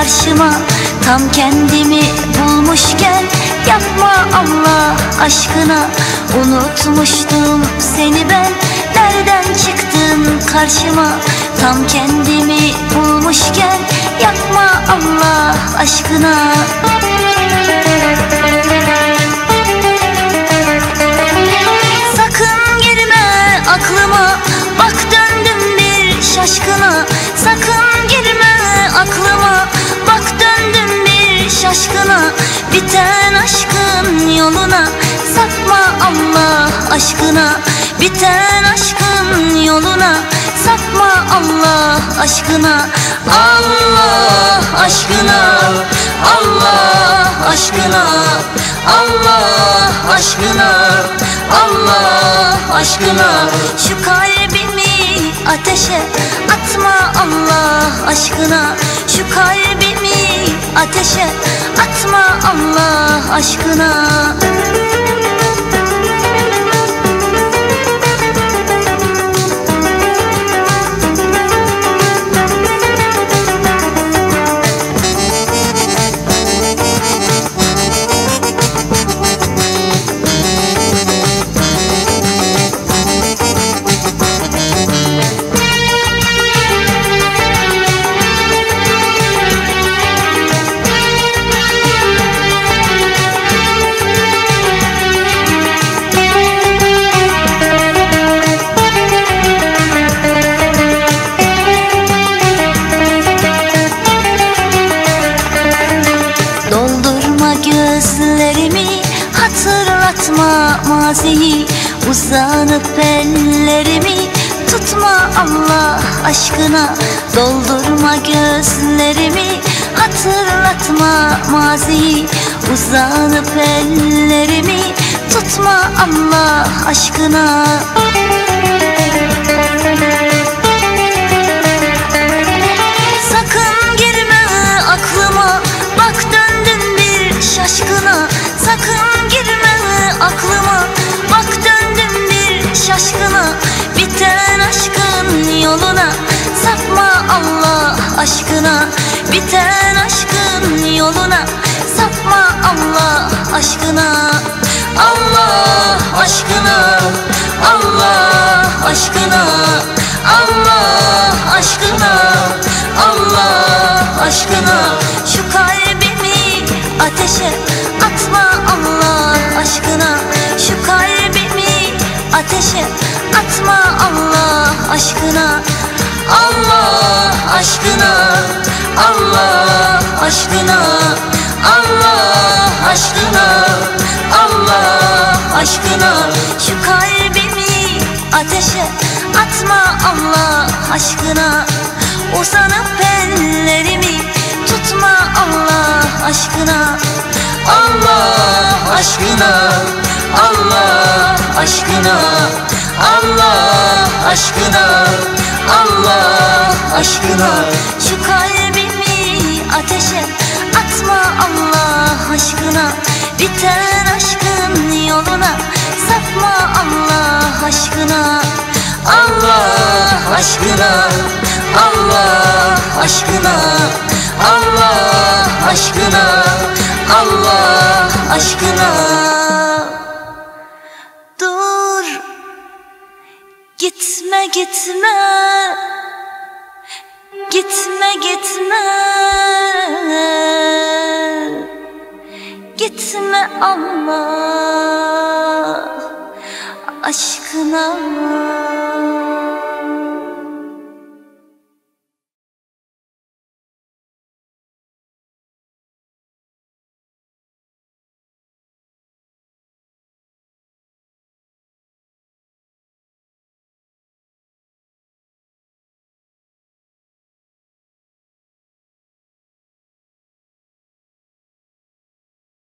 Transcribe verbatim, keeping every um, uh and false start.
karşıma, tam kendimi bulmuşken yapma Allah aşkına. Unutmuştum seni ben, nereden çıktın karşıma, tam kendimi bulmuşken yapma Allah aşkına. Sakın girme aklıma, bak döndüm bir şaşkına. Sakın girme aklıma, bak döndüm bir şaşkına. Biten aşkın yoluna sapma Allah aşkına. Biten aşkın yoluna sapma Allah aşkına. Allah aşkına, Allah aşkına, Allah aşkına, Allah aşkına. Şu kalbimi ateşe atma Allah aşkına. Şu kalbimi ateşe atma Allah aşkına. Gözlerimi hatırlatma maziyi, uzanıp ellerimi tutma Allah aşkına. Doldurma gözlerimi hatırlatma maziyi, uzanıp ellerimi tutma Allah aşkına. Sakın girme aklıma, bak döndüm bir şaşkına. Sakın girme aklıma, bak döndüm bir şaşkına. Biten aşkın yoluna sapma Allah aşkına. Biten aşkın yoluna sapma Allah aşkına. Allah aşkına, Allah aşkına, Allah aşkına, Allah aşkına. Şu kalbimi ateşe atma Allah aşkına. Şu kalbimi ateşe atma Allah aşkına. Allah aşkına, Allah aşkına, Allah aşkına, Allah aşkına. Şu kalbimi ateşe atma Allah aşkına. Uzanıp ellerimi tutma Allah aşkına. Allah aşkına, Allah aşkına, Allah aşkına, Allah aşkına. Şu kalbimi ateşe atma Allah aşkına. Biten aşkın yoluna sapma Allah aşkına. Allah aşkına, Allah aşkına, Allah aşkına, Allah aşkına. Dur, gitme gitme, gitme gitme, gitme Allah aşkına.